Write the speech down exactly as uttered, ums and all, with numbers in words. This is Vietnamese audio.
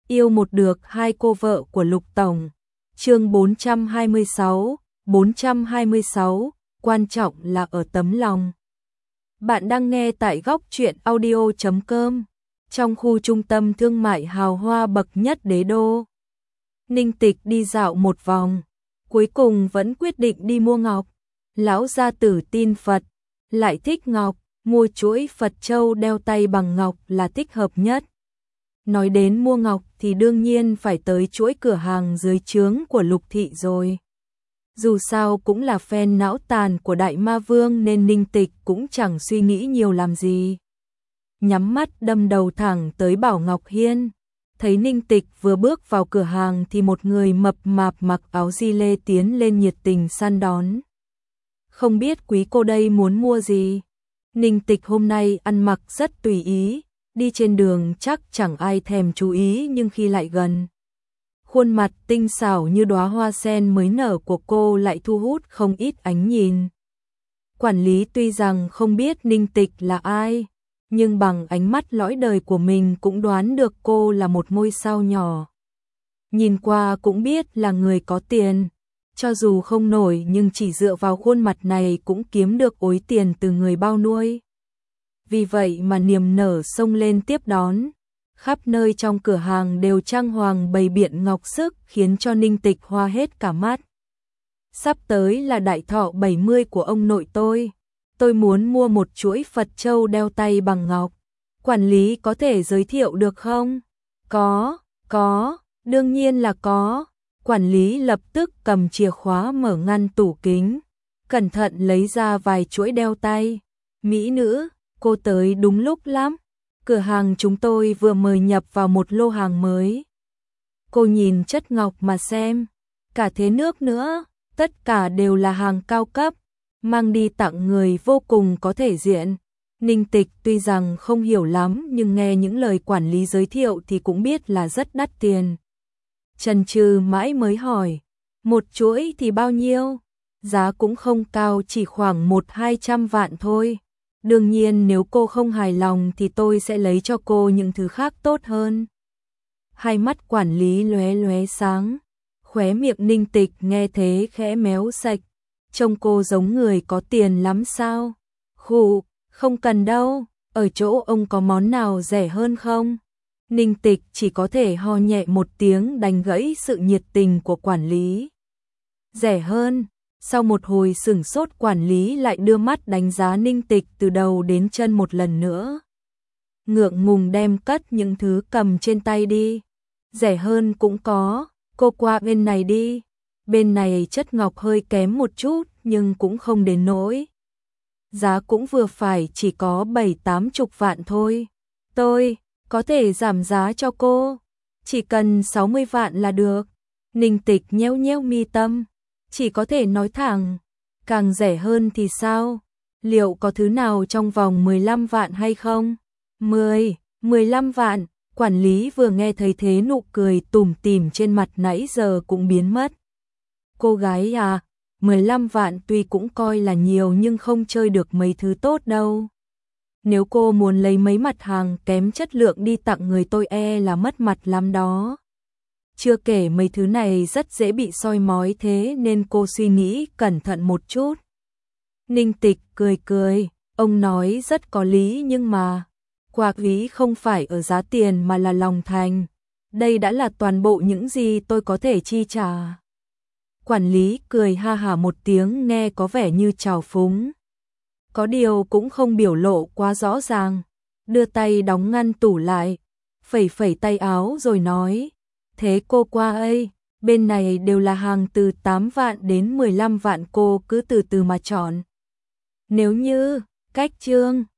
Yêu một được hai cô vợ của Lục Tổng. Chương bốn trăm hai mươi sáu, bốn trăm hai mươi sáu, quan trọng là ở tấm lòng. Bạn đang nghe tại góc truyện audio chấm com, trong khu trung tâm thương mại hào hoa bậc nhất đế đô. Ninh Tịch đi dạo một vòng, cuối cùng vẫn quyết định đi mua ngọc. Lão gia tử tin Phật, lại thích ngọc, mua chuỗi Phật châu đeo tay bằng ngọc là thích hợp nhất. Nói đến mua ngọc thì đương nhiên phải tới chuỗi cửa hàng dưới trướng của Lục thị rồi. Dù sao cũng là fan não tàn của Đại Ma Vương nên Ninh Tịch cũng chẳng suy nghĩ nhiều làm gì. Nhắm mắt đâm đầu thẳng tới Bảo Ngọc Hiên. Thấy Ninh Tịch vừa bước vào cửa hàng thì một người mập mạp mặc áo di lê tiến lên nhiệt tình săn đón. Không biết quý cô đây muốn mua gì? Ninh Tịch hôm nay ăn mặc rất tùy ý, đi trên đường chắc chẳng ai thèm chú ý, nhưng khi lại gần, khuôn mặt tinh xảo như đóa hoa sen mới nở của cô lại thu hút không ít ánh nhìn. Quản lý tuy rằng không biết Ninh Tịch là ai, nhưng bằng ánh mắt lõi đời của mình cũng đoán được cô là một ngôi sao nhỏ. Nhìn qua cũng biết là người có tiền, cho dù không nổi nhưng chỉ dựa vào khuôn mặt này cũng kiếm được ối tiền từ người bao nuôi. Vì vậy mà niềm nở xông lên tiếp đón. Khắp nơi trong cửa hàng đều trang hoàng bày biện ngọc sức khiến cho Ninh Tịch hoa hết cả mắt. Sắp tới là đại thọ bảy mươi của ông nội tôi. Tôi muốn mua một chuỗi Phật châu đeo tay bằng ngọc. Quản lý có thể giới thiệu được không? Có, có, đương nhiên là có. Quản lý lập tức cầm chìa khóa mở ngăn tủ kính, cẩn thận lấy ra vài chuỗi đeo tay. Mỹ nữ, cô tới đúng lúc lắm. Cửa hàng chúng tôi vừa mời nhập vào một lô hàng mới. Cô nhìn chất ngọc mà xem, cả thế nước nữa, tất cả đều là hàng cao cấp, mang đi tặng người vô cùng có thể diện. Ninh Tịch tuy rằng không hiểu lắm nhưng nghe những lời quản lý giới thiệu thì cũng biết là rất đắt tiền. Chần chừ mãi mới hỏi, một chuỗi thì bao nhiêu? Giá cũng không cao, chỉ khoảng một hai trăm vạn thôi. Đương nhiên nếu cô không hài lòng thì tôi sẽ lấy cho cô những thứ khác tốt hơn. Hai mắt quản lý lóe lóe sáng, khóe miệng Ninh Tịch nghe thế khẽ méo sạch. Trông cô giống người có tiền lắm sao? Khụ, không cần đâu, ở chỗ ông có món nào rẻ hơn không? Ninh Tịch chỉ có thể ho nhẹ một tiếng đánh gãy sự nhiệt tình của quản lý. Rẻ hơn? Sau một hồi sửng sốt, quản lý lại đưa mắt đánh giá Ninh Tịch từ đầu đến chân một lần nữa. Ngượng ngùng đem cất những thứ cầm trên tay đi. Rẻ hơn cũng có, cô qua bên này đi. Bên này chất ngọc hơi kém một chút nhưng cũng không đến nỗi. Giá cũng vừa phải, chỉ có bảy tám chục vạn thôi. Tôi có thể giảm giá cho cô, chỉ cần sáu mươi vạn là được. Ninh Tịch nheo nheo mi tâm, chỉ có thể nói thẳng, càng rẻ hơn thì sao? Liệu có thứ nào trong vòng mười lăm vạn hay không? mười, mười lăm vạn, quản lý vừa nghe thấy thế nụ cười tủm tỉm trên mặt nãy giờ cũng biến mất. Cô gái à, mười lăm vạn tuy cũng coi là nhiều nhưng không chơi được mấy thứ tốt đâu. Nếu cô muốn lấy mấy mặt hàng kém chất lượng đi tặng người tôi e là mất mặt lắm đó. Chưa kể mấy thứ này rất dễ bị soi mói, thế nên cô suy nghĩ cẩn thận một chút. Ninh Tịch cười cười, ông nói rất có lý nhưng mà quả quý không phải ở giá tiền mà là lòng thành. Đây đã là toàn bộ những gì tôi có thể chi trả. Quản lý cười ha hả một tiếng nghe có vẻ như trào phúng. Có điều cũng không biểu lộ quá rõ ràng, đưa tay đóng ngăn tủ lại, phẩy phẩy tay áo rồi nói, thế cô qua ấy, bên này đều là hàng từ tám vạn đến mười lăm vạn, cô cứ từ từ mà chọn. Nếu như, cách trương,